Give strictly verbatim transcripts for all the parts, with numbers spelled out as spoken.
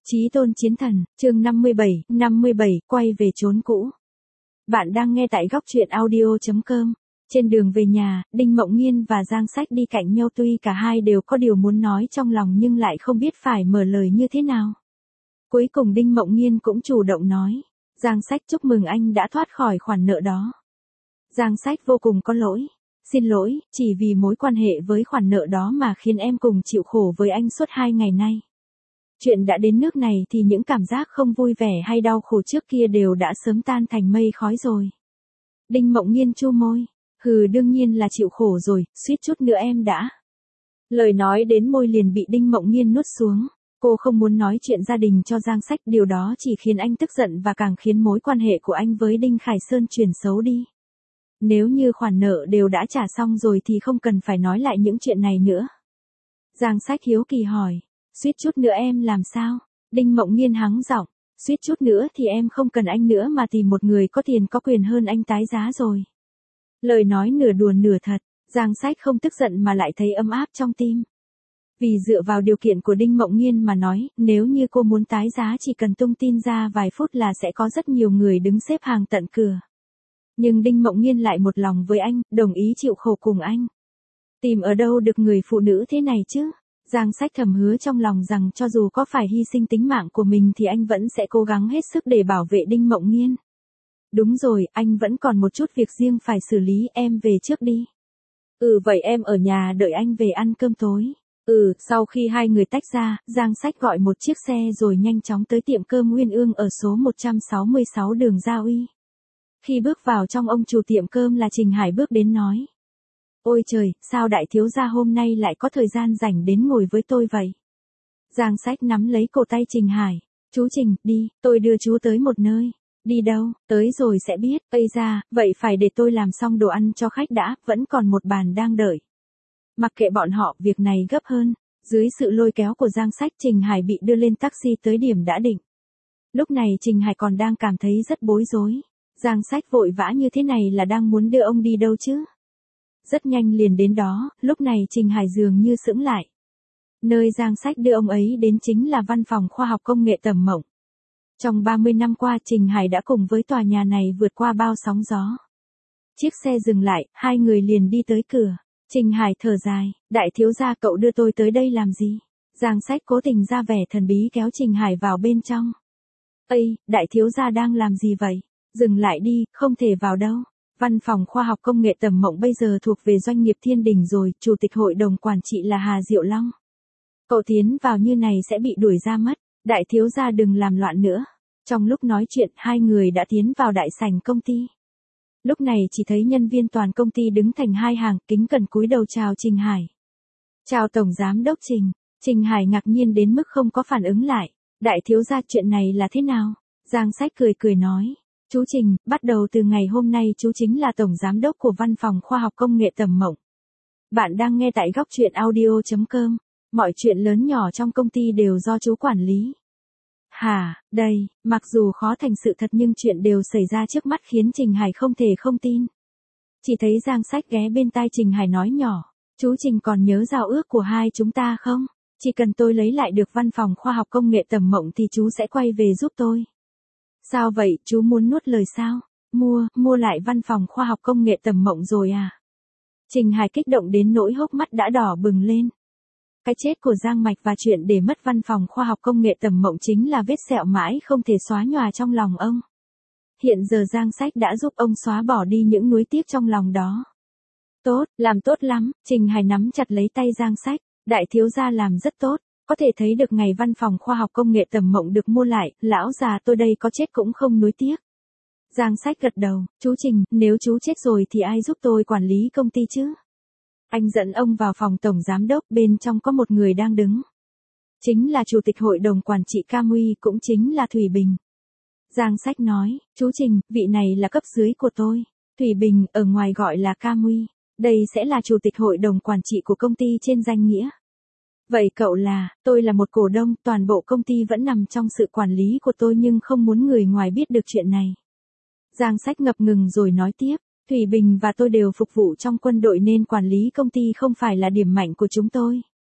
Chí tôn chiến thần, chương năm mươi bảy, năm mươi bảy, quay về chốn cũ. Bạn đang nghe tại góc truyện audio chấm com. Trên đường về nhà, Đinh Mộng Nghiên và Giang Sách đi cạnh nhau, tuy cả hai đều có điều muốn nói trong lòng nhưng lại không biết phải mở lời như thế nào. Cuối cùng Đinh Mộng Nghiên cũng chủ động nói, Giang Sách chúc mừng anh đã thoát khỏi khoản nợ đó. Giang Sách vô cùng có lỗi. Xin lỗi, chỉ vì mối quan hệ với khoản nợ đó mà khiến em cùng chịu khổ với anh suốt hai ngày nay. Chuyện đã đến nước này thì những cảm giác không vui vẻ hay đau khổ trước kia đều đã sớm tan thành mây khói rồi. Đinh Mộng Nghiên chu môi, hừ đương nhiên là chịu khổ rồi, suýt chút nữa em đã. Lời nói đến môi liền bị Đinh Mộng Nghiên nuốt xuống. Cô không muốn nói chuyện gia đình cho Giang Sách, điều đó chỉ khiến anh tức giận và càng khiến mối quan hệ của anh với Đinh Khải Sơn chuyển xấu đi. Nếu như khoản nợ đều đã trả xong rồi thì không cần phải nói lại những chuyện này nữa. Giang Sách hiếu kỳ hỏi, suýt chút nữa em làm sao? Đinh Mộng Nghiên hắng giọng, suýt chút nữa thì em không cần anh nữa mà tìm một người có tiền có quyền hơn anh tái giá rồi. Lời nói nửa đùa nửa thật, Giang Sách không tức giận mà lại thấy ấm áp trong tim. Vì dựa vào điều kiện của Đinh Mộng Nghiên mà nói, nếu như cô muốn tái giá chỉ cần tung tin ra vài phút là sẽ có rất nhiều người đứng xếp hàng tận cửa. Nhưng Đinh Mộng Nghiên lại một lòng với anh, đồng ý chịu khổ cùng anh. Tìm ở đâu được người phụ nữ thế này chứ? Giang Sách thầm hứa trong lòng rằng cho dù có phải hy sinh tính mạng của mình thì anh vẫn sẽ cố gắng hết sức để bảo vệ Đinh Mộng Nghiên. Đúng rồi, anh vẫn còn một chút việc riêng phải xử lý, em về trước đi. Ừ vậy em ở nhà đợi anh về ăn cơm tối. Ừ, sau khi hai người tách ra, Giang Sách gọi một chiếc xe rồi nhanh chóng tới tiệm cơm Nguyên Ương ở số một trăm sáu mươi sáu đường Gia Uy. Khi bước vào trong, ông chủ tiệm cơm là Trình Hải bước đến nói. Ôi trời, sao đại thiếu gia hôm nay lại có thời gian rảnh đến ngồi với tôi vậy? Giang Sách nắm lấy cổ tay Trình Hải. Chú Trình, đi, tôi đưa chú tới một nơi. Đi đâu, tới rồi sẽ biết. Ây ra, vậy phải để tôi làm xong đồ ăn cho khách đã, vẫn còn một bàn đang đợi. Mặc kệ bọn họ, việc này gấp hơn. Dưới sự lôi kéo của Giang Sách, Trình Hải bị đưa lên taxi tới điểm đã định. Lúc này Trình Hải còn đang cảm thấy rất bối rối. Giang Sách vội vã như thế này là đang muốn đưa ông đi đâu chứ? Rất nhanh liền đến đó, lúc này Trình Hải dường như sững lại. Nơi Giang Sách đưa ông ấy đến chính là Văn phòng Khoa học Công nghệ Tầm Mộng. Trong ba mươi năm qua Trình Hải đã cùng với tòa nhà này vượt qua bao sóng gió. Chiếc xe dừng lại, hai người liền đi tới cửa. Trình Hải thở dài, đại thiếu gia cậu đưa tôi tới đây làm gì? Giang Sách cố tình ra vẻ thần bí kéo Trình Hải vào bên trong. Ây, đại thiếu gia đang làm gì vậy? Dừng lại đi, không thể vào đâu. Văn phòng Khoa học Công nghệ Tầm Mộng bây giờ thuộc về doanh nghiệp Thiên Đình rồi, chủ tịch hội đồng quản trị là Hà Diệu Long. Cậu tiến vào như này sẽ bị đuổi ra mất, đại thiếu gia đừng làm loạn nữa. Trong lúc nói chuyện, hai người đã tiến vào đại sảnh công ty. Lúc này chỉ thấy nhân viên toàn công ty đứng thành hai hàng, kính cẩn cúi đầu chào Trình Hải. Chào Tổng Giám đốc Trình. Trình Hải ngạc nhiên đến mức không có phản ứng lại. Đại thiếu gia, chuyện này là thế nào? Giang Sách cười cười nói. Chú Trình, bắt đầu từ ngày hôm nay chú chính là Tổng Giám đốc của Văn phòng Khoa học Công nghệ Tầm Mộng. Bạn đang nghe tại góc truyện audio chấm com. Mọi chuyện lớn nhỏ trong công ty đều do chú quản lý. Hả, đây, mặc dù khó thành sự thật nhưng chuyện đều xảy ra trước mắt khiến Trình Hải không thể không tin. Chỉ thấy Giang Sách ghé bên tai Trình Hải nói nhỏ. Chú Trình còn nhớ giao ước của hai chúng ta không? Chỉ cần tôi lấy lại được Văn phòng Khoa học Công nghệ Tầm Mộng thì chú sẽ quay về giúp tôi. Sao vậy, chú muốn nuốt lời sao? Mua, mua lại Văn phòng Khoa học Công nghệ Tầm Mộng rồi à? Trình Hải kích động đến nỗi hốc mắt đã đỏ bừng lên. Cái chết của Giang Mạch và chuyện để mất Văn phòng Khoa học Công nghệ Tầm Mộng chính là vết sẹo mãi không thể xóa nhòa trong lòng ông. Hiện giờ Giang Sách đã giúp ông xóa bỏ đi những nuối tiếc trong lòng đó. Tốt, làm tốt lắm. Trình Hải nắm chặt lấy tay Giang Sách. Đại thiếu gia làm rất tốt. Có thể thấy được ngày Văn phòng Khoa học Công nghệ Tầm Mộng được mua lại, lão già tôi đây có chết cũng không nuối tiếc. Giang Sách gật đầu, chú Trình, nếu chú chết rồi thì ai giúp tôi quản lý công ty chứ? Anh dẫn ông vào phòng Tổng Giám đốc, bên trong có một người đang đứng. Chính là Chủ tịch Hội đồng Quản trị Cam Uy, cũng chính là Thủy Bình. Giang Sách nói, chú Trình, vị này là cấp dưới của tôi. Thủy Bình, ở ngoài gọi là Cam Uy. Đây sẽ là Chủ tịch Hội đồng Quản trị của công ty trên danh nghĩa. Vậy cậu là, tôi là một cổ đông, toàn bộ công ty vẫn nằm trong sự quản lý của tôi nhưng không muốn người ngoài biết được chuyện này. Giang Sách ngập ngừng rồi nói tiếp, Thủy Bình và tôi đều phục vụ trong quân đội nên quản lý công ty không phải là điểm mạnh của chúng tôi.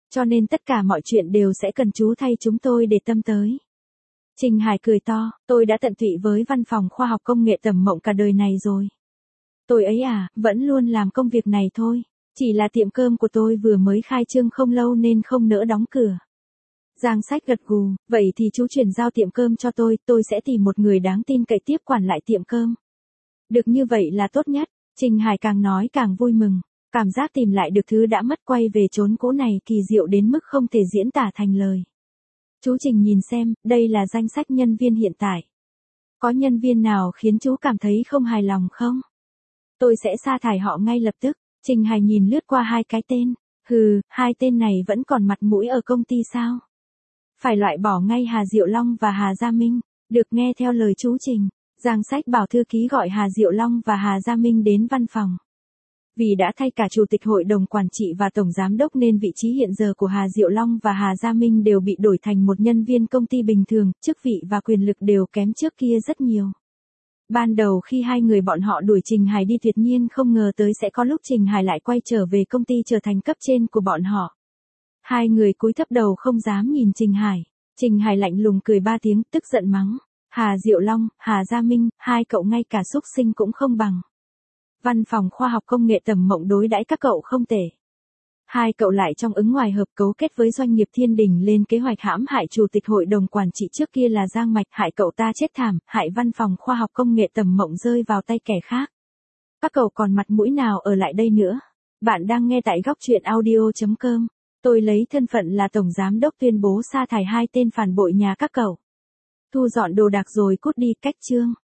Cho nên tất cả mọi chuyện đều sẽ cần chú thay chúng tôi để tâm tới. Trình Hải cười to, tôi đã tận tụy với văn phòng khoa học công nghệ Tầm Mộng cả đời này rồi. Tôi ấy à, vẫn luôn làm công việc này thôi. Chỉ là tiệm cơm của tôi vừa mới khai trương không lâu nên không nỡ đóng cửa. Giang Sách gật gù, vậy thì chú chuyển giao tiệm cơm cho tôi, tôi sẽ tìm một người đáng tin cậy tiếp quản lại tiệm cơm. Được như vậy là tốt nhất. Trình Hải càng nói càng vui mừng. Cảm giác tìm lại được thứ đã mất quay về chốn cũ này kỳ diệu đến mức không thể diễn tả thành lời. Chú Trình nhìn xem, đây là danh sách nhân viên hiện tại. Có nhân viên nào khiến chú cảm thấy không hài lòng không? Tôi sẽ sa thải họ ngay lập tức. Trình Hải nhìn lướt qua hai cái tên. Hừ, hai tên này vẫn còn mặt mũi ở công ty sao? Phải loại bỏ ngay Hà Diệu Long và Hà Gia Minh. Được, nghe theo lời chú Trình. Giang Sách bảo thư ký gọi Hà Diệu Long và Hà Gia Minh đến văn phòng. Vì đã thay cả chủ tịch hội đồng quản trị và tổng giám đốc nên vị trí hiện giờ của Hà Diệu Long và Hà Gia Minh đều bị đổi thành một nhân viên công ty bình thường, chức vị và quyền lực đều kém trước kia rất nhiều. Ban đầu khi hai người bọn họ đuổi Trình Hải đi tuyệt nhiên không ngờ tới sẽ có lúc Trình Hải lại quay trở về công ty trở thành cấp trên của bọn họ. Hai người cúi thấp đầu không dám nhìn Trình Hải. Trình Hải lạnh lùng cười ba tiếng, tức giận mắng. Hà Diệu Long, Hà Gia Minh, hai cậu ngay cả xúc sinh cũng không bằng. Văn phòng khoa học công nghệ Tầm Mộng đối đãi các cậu không tệ. Hai cậu lại trong ứng ngoài hợp cấu kết với doanh nghiệp Thiên Đình lên kế hoạch hãm hại chủ tịch hội đồng quản trị trước kia là Giang Mạch, hại cậu ta chết thảm, hại văn phòng khoa học công nghệ Tầm Mộng rơi vào tay kẻ khác. Các cậu còn mặt mũi nào ở lại đây nữa? Bạn đang nghe tại góc truyện audio chấm com. Tôi lấy thân phận là tổng giám đốc tuyên bố sa thải hai tên phản bội nhà các cậu. Thu dọn đồ đạc rồi cút đi, cách chương.